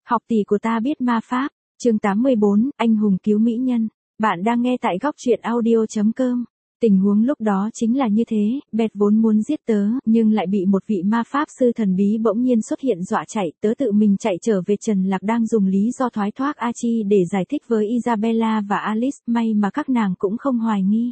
Học tỷ của ta biết ma pháp. Chương 84, anh hùng cứu mỹ nhân. Bạn đang nghe tại góc truyện audio.com. Tình huống lúc đó chính là như thế, Beth vốn muốn giết tớ, nhưng lại bị một vị ma pháp sư thần bí bỗng nhiên xuất hiện dọa chạy, tớ tự mình chạy trở về. Trần Lạc đang dùng lý do thoái thác Archie để giải thích với Isabella và Alice, may mà các nàng cũng không hoài nghi.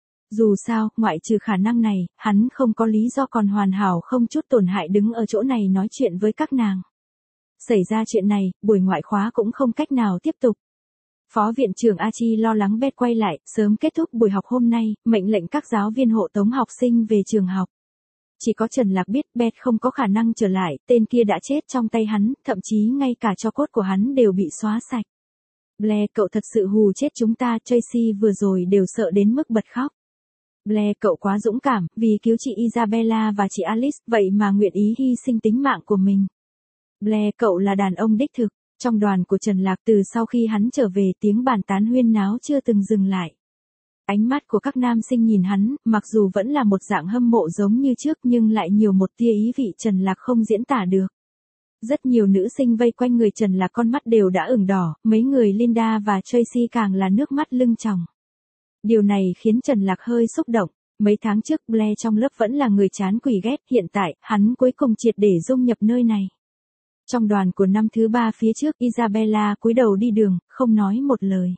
Dù sao, ngoại trừ khả năng này, hắn không có lý do còn hoàn hảo không chút tổn hại đứng ở chỗ này nói chuyện với các nàng. Xảy ra chuyện này, buổi ngoại khóa cũng không cách nào tiếp tục. Phó viện trưởng Archie lo lắng Beth quay lại, sớm kết thúc buổi học hôm nay, mệnh lệnh các giáo viên hộ tống học sinh về trường học. Chỉ có Trần Lạc biết Beth không có khả năng trở lại, tên kia đã chết trong tay hắn, thậm chí ngay cả tro cốt của hắn đều bị xóa sạch. Blair, cậu thật sự hù chết chúng ta, Tracy vừa rồi đều sợ đến mức bật khóc. Blair, cậu quá dũng cảm, vì cứu chị Isabella và chị Alice, vậy mà nguyện ý hy sinh tính mạng của mình. Blair, cậu là đàn ông đích thực. Trong đoàn của Trần Lạc từ sau khi hắn trở về tiếng bàn tán huyên náo chưa từng dừng lại. Ánh mắt của các nam sinh nhìn hắn, mặc dù vẫn là một dạng hâm mộ giống như trước nhưng lại nhiều một tia ý vị Trần Lạc không diễn tả được. Rất nhiều nữ sinh vây quanh người Trần Lạc con mắt đều đã ửng đỏ, mấy người Linda và Tracy càng là nước mắt lưng tròng. Điều này khiến Trần Lạc hơi xúc động. Mấy tháng trước Blair trong lớp vẫn là người chán quỷ ghét, hiện tại, hắn cuối cùng triệt để dung nhập nơi này. Trong đoàn của năm thứ 3 phía trước, Isabella cúi đầu đi đường, không nói một lời.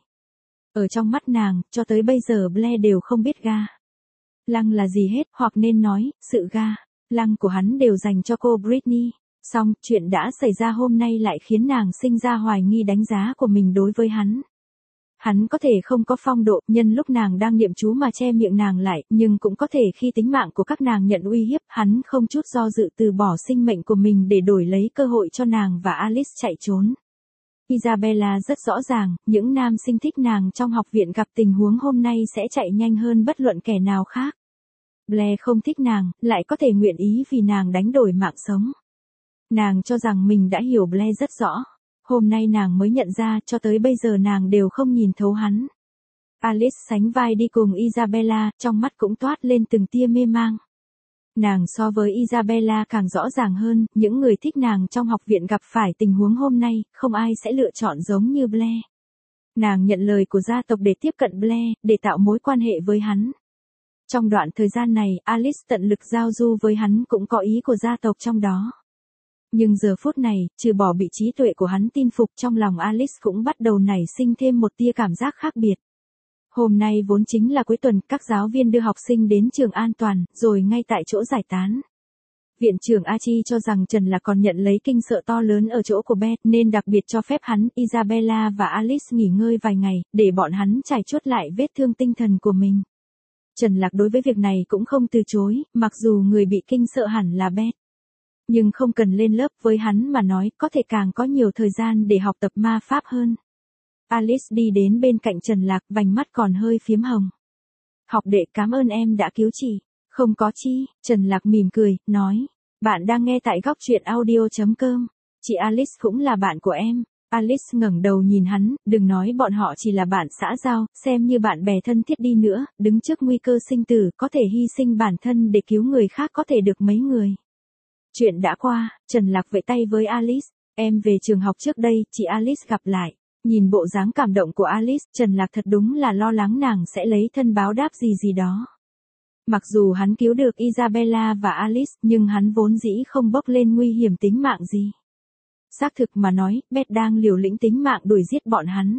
Ở trong mắt nàng, cho tới bây giờ Blair đều không biết ga lăng là gì hết, hoặc nên nói, sự ga lăng của hắn đều dành cho cô Britney. Song, chuyện đã xảy ra hôm nay lại khiến nàng sinh ra hoài nghi đánh giá của mình đối với hắn. Hắn có thể không có phong độ, nhân lúc nàng đang niệm chú mà che miệng nàng lại, nhưng cũng có thể khi tính mạng của các nàng nhận uy hiếp, hắn không chút do dự từ bỏ sinh mệnh của mình để đổi lấy cơ hội cho nàng và Alice chạy trốn. Isabella rất rõ ràng, những nam sinh thích nàng trong học viện gặp tình huống hôm nay sẽ chạy nhanh hơn bất luận kẻ nào khác. Blair không thích nàng, lại có thể nguyện ý vì nàng đánh đổi mạng sống. Nàng cho rằng mình đã hiểu Blair rất rõ. Hôm nay nàng mới nhận ra, cho tới bây giờ nàng đều không nhìn thấu hắn. Alice sánh vai đi cùng Isabella, trong mắt cũng toát lên từng tia mê mang. Nàng so với Isabella càng rõ ràng hơn, những người thích nàng trong học viện gặp phải tình huống hôm nay, không ai sẽ lựa chọn giống như Blair. Nàng nhận lời của gia tộc để tiếp cận Blair, để tạo mối quan hệ với hắn. Trong đoạn thời gian này, Alice tận lực giao du với hắn cũng có ý của gia tộc trong đó. Nhưng giờ phút này, trừ bỏ bị trí tuệ của hắn tin phục, trong lòng Alice cũng bắt đầu nảy sinh thêm một tia cảm giác khác biệt. Hôm nay vốn chính là cuối tuần, các giáo viên đưa học sinh đến trường an toàn, rồi ngay tại chỗ giải tán. Viện trưởng Archie cho rằng Trần Lạc còn nhận lấy kinh sợ to lớn ở chỗ của Beth, nên đặc biệt cho phép hắn, Isabella và Alice nghỉ ngơi vài ngày, để bọn hắn trải chuốt lại vết thương tinh thần của mình. Trần Lạc đối với việc này cũng không từ chối, mặc dù người bị kinh sợ hẳn là Beth. Nhưng không cần lên lớp, với hắn mà nói, có thể càng có nhiều thời gian để học tập ma pháp hơn. Alice đi đến bên cạnh Trần Lạc, vành mắt còn hơi phiếm hồng. Học đệ, cảm ơn em đã cứu chị. Không có chi, Trần Lạc mỉm cười, nói. Bạn đang nghe tại góc truyện audio.com. Chị Alice cũng là bạn của em. Alice ngẩng đầu nhìn hắn, đừng nói bọn họ chỉ là bạn xã giao, xem như bạn bè thân thiết đi nữa, đứng trước nguy cơ sinh tử, có thể hy sinh bản thân để cứu người khác có thể được mấy người. Chuyện đã qua, Trần Lạc vẫy tay với Alice, em về trường học trước đây, chị Alice gặp lại. Nhìn bộ dáng cảm động của Alice, Trần Lạc thật đúng là lo lắng nàng sẽ lấy thân báo đáp gì đó. Mặc dù hắn cứu được Isabella và Alice, nhưng hắn vốn dĩ không bốc lên nguy hiểm tính mạng gì. Xác thực mà nói, Beth đang liều lĩnh tính mạng đuổi giết bọn hắn.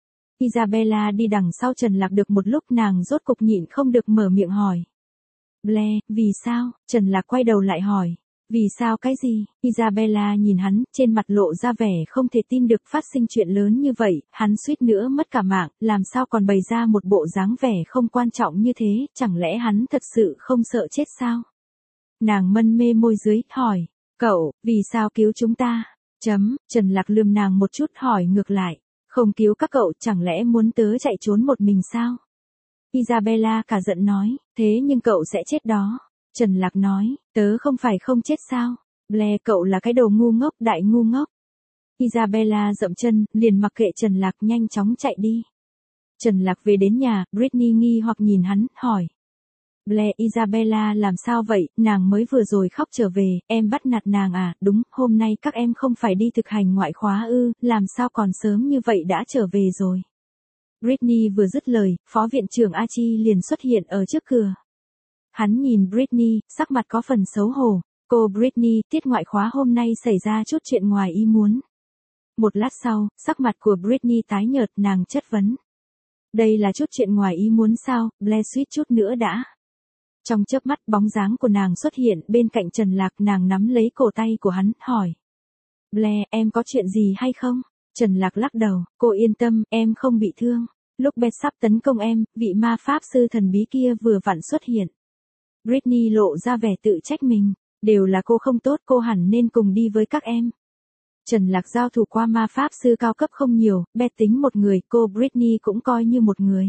Isabella đi đằng sau Trần Lạc được một lúc, nàng rốt cục nhịn không được mở miệng hỏi. Blair, vì sao? Trần Lạc quay đầu lại hỏi. Vì sao cái gì? Isabella nhìn hắn, trên mặt lộ ra vẻ không thể tin được phát sinh chuyện lớn như vậy, hắn suýt nữa mất cả mạng, làm sao còn bày ra một bộ dáng vẻ không quan trọng như thế, chẳng lẽ hắn thật sự không sợ chết sao? Nàng mân mê môi dưới, hỏi, cậu, vì sao cứu chúng ta? Trần Lạc lườm nàng một chút hỏi ngược lại, không cứu các cậu, chẳng lẽ muốn tớ chạy trốn một mình sao? Isabella cả giận nói, thế nhưng cậu sẽ chết đó. Trần Lạc nói, tớ không phải không chết sao? Blair, cậu là cái đồ ngu ngốc, đại ngu ngốc. Isabella dậm chân, liền mặc kệ Trần Lạc, nhanh chóng chạy đi. Trần Lạc về đến nhà, Britney nghi hoặc nhìn hắn, hỏi. Blair, Isabella làm sao vậy, nàng mới vừa rồi khóc trở về, em bắt nạt nàng à, đúng, hôm nay các em không phải đi thực hành ngoại khóa ư, làm sao còn sớm như vậy đã trở về rồi. Britney vừa dứt lời, phó viện trưởng Archie liền xuất hiện ở trước cửa. Hắn nhìn Britney, sắc mặt có phần xấu hổ. Cô Britney, tiết ngoại khóa hôm nay xảy ra chút chuyện ngoài ý muốn. Một lát sau, sắc mặt của Britney tái nhợt, nàng chất vấn. Đây là chút chuyện ngoài ý muốn sao, Blair suýt chút nữa đã. Trong chớp mắt bóng dáng của nàng xuất hiện bên cạnh Trần Lạc, nàng nắm lấy cổ tay của hắn, hỏi. Blair, em có chuyện gì hay không? Trần Lạc lắc đầu, cô yên tâm, em không bị thương. Lúc Beth sắp tấn công em, vị ma pháp sư thần bí kia vừa vặn xuất hiện. Britney lộ ra vẻ tự trách mình. Đều là cô không tốt, cô hẳn nên cùng đi với các em. Trần Lạc giao thủ qua ma pháp sư cao cấp không nhiều, Beth tính một người, cô Britney cũng coi như một người.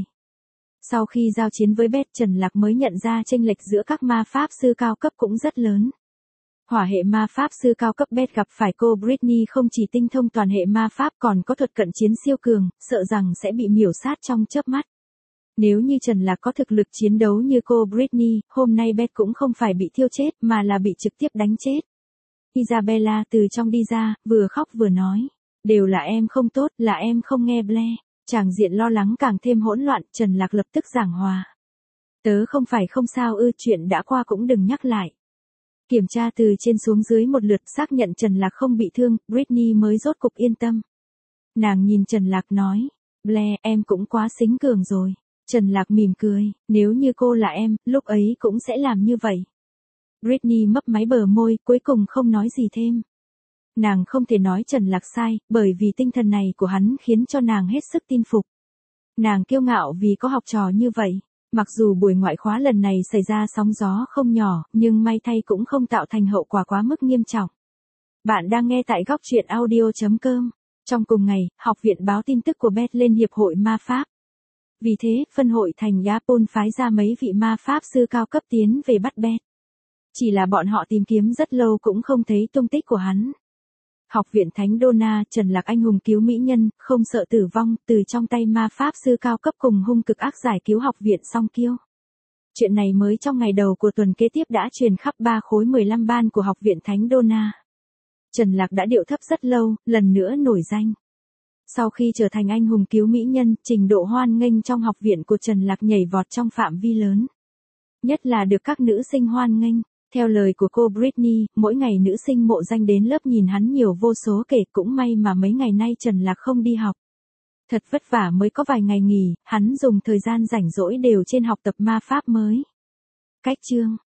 Sau khi giao chiến với Beth, Trần Lạc mới nhận ra chênh lệch giữa các ma pháp sư cao cấp cũng rất lớn. Hỏa hệ ma pháp sư cao cấp Beth gặp phải cô Britney không chỉ tinh thông toàn hệ ma pháp còn có thuật cận chiến siêu cường, sợ rằng sẽ bị miểu sát trong chớp mắt. Nếu như Trần Lạc có thực lực chiến đấu như cô Britney, hôm nay Beth cũng không phải bị thiêu chết mà là bị trực tiếp đánh chết. Isabella từ trong đi ra, vừa khóc vừa nói. Đều là em không tốt, là em không nghe Blair. Chàng diện lo lắng càng thêm hỗn loạn, Trần Lạc lập tức giảng hòa. Tớ không phải không sao ư, chuyện đã qua cũng đừng nhắc lại. Kiểm tra từ trên xuống dưới một lượt, xác nhận Trần Lạc không bị thương, Britney mới rốt cục yên tâm. Nàng nhìn Trần Lạc nói. Blair, em cũng quá xính cường rồi. Trần Lạc mỉm cười, nếu như cô là em, lúc ấy cũng sẽ làm như vậy. Britney mấp máy bờ môi, cuối cùng không nói gì thêm. Nàng không thể nói Trần Lạc sai, bởi vì tinh thần này của hắn khiến cho nàng hết sức tin phục. Nàng kiêu ngạo vì có học trò như vậy. Mặc dù buổi ngoại khóa lần này xảy ra sóng gió không nhỏ, nhưng may thay cũng không tạo thành hậu quả quá mức nghiêm trọng. Bạn đang nghe tại góc truyện audio.com. Trong cùng ngày, học viện báo tin tức của Beth lên Hiệp hội Ma Pháp. Vì thế, phân hội thành Yapon phái ra mấy vị ma pháp sư cao cấp tiến về bắt Beth. Chỉ là bọn họ tìm kiếm rất lâu cũng không thấy tung tích của hắn. Học viện Thánh Donna, Trần Lạc anh hùng cứu mỹ nhân, không sợ tử vong, từ trong tay ma pháp sư cao cấp cùng hung cực ác giải cứu học viện Song Kiêu. Chuyện này mới trong ngày đầu của tuần kế tiếp đã truyền khắp 3 khối 15 ban của học viện Thánh Donna. Trần Lạc đã điệu thấp rất lâu, lần nữa nổi danh. Sau khi trở thành anh hùng cứu mỹ nhân, trình độ hoan nghênh trong học viện của Trần Lạc nhảy vọt trong phạm vi lớn. Nhất là được các nữ sinh hoan nghênh. Theo lời của cô Britney, mỗi ngày nữ sinh mộ danh đến lớp nhìn hắn nhiều vô số kể, cũng may mà mấy ngày nay Trần Lạc không đi học. Thật vất vả mới có vài ngày nghỉ, hắn dùng thời gian rảnh rỗi đều trên học tập ma pháp mới. Cách chương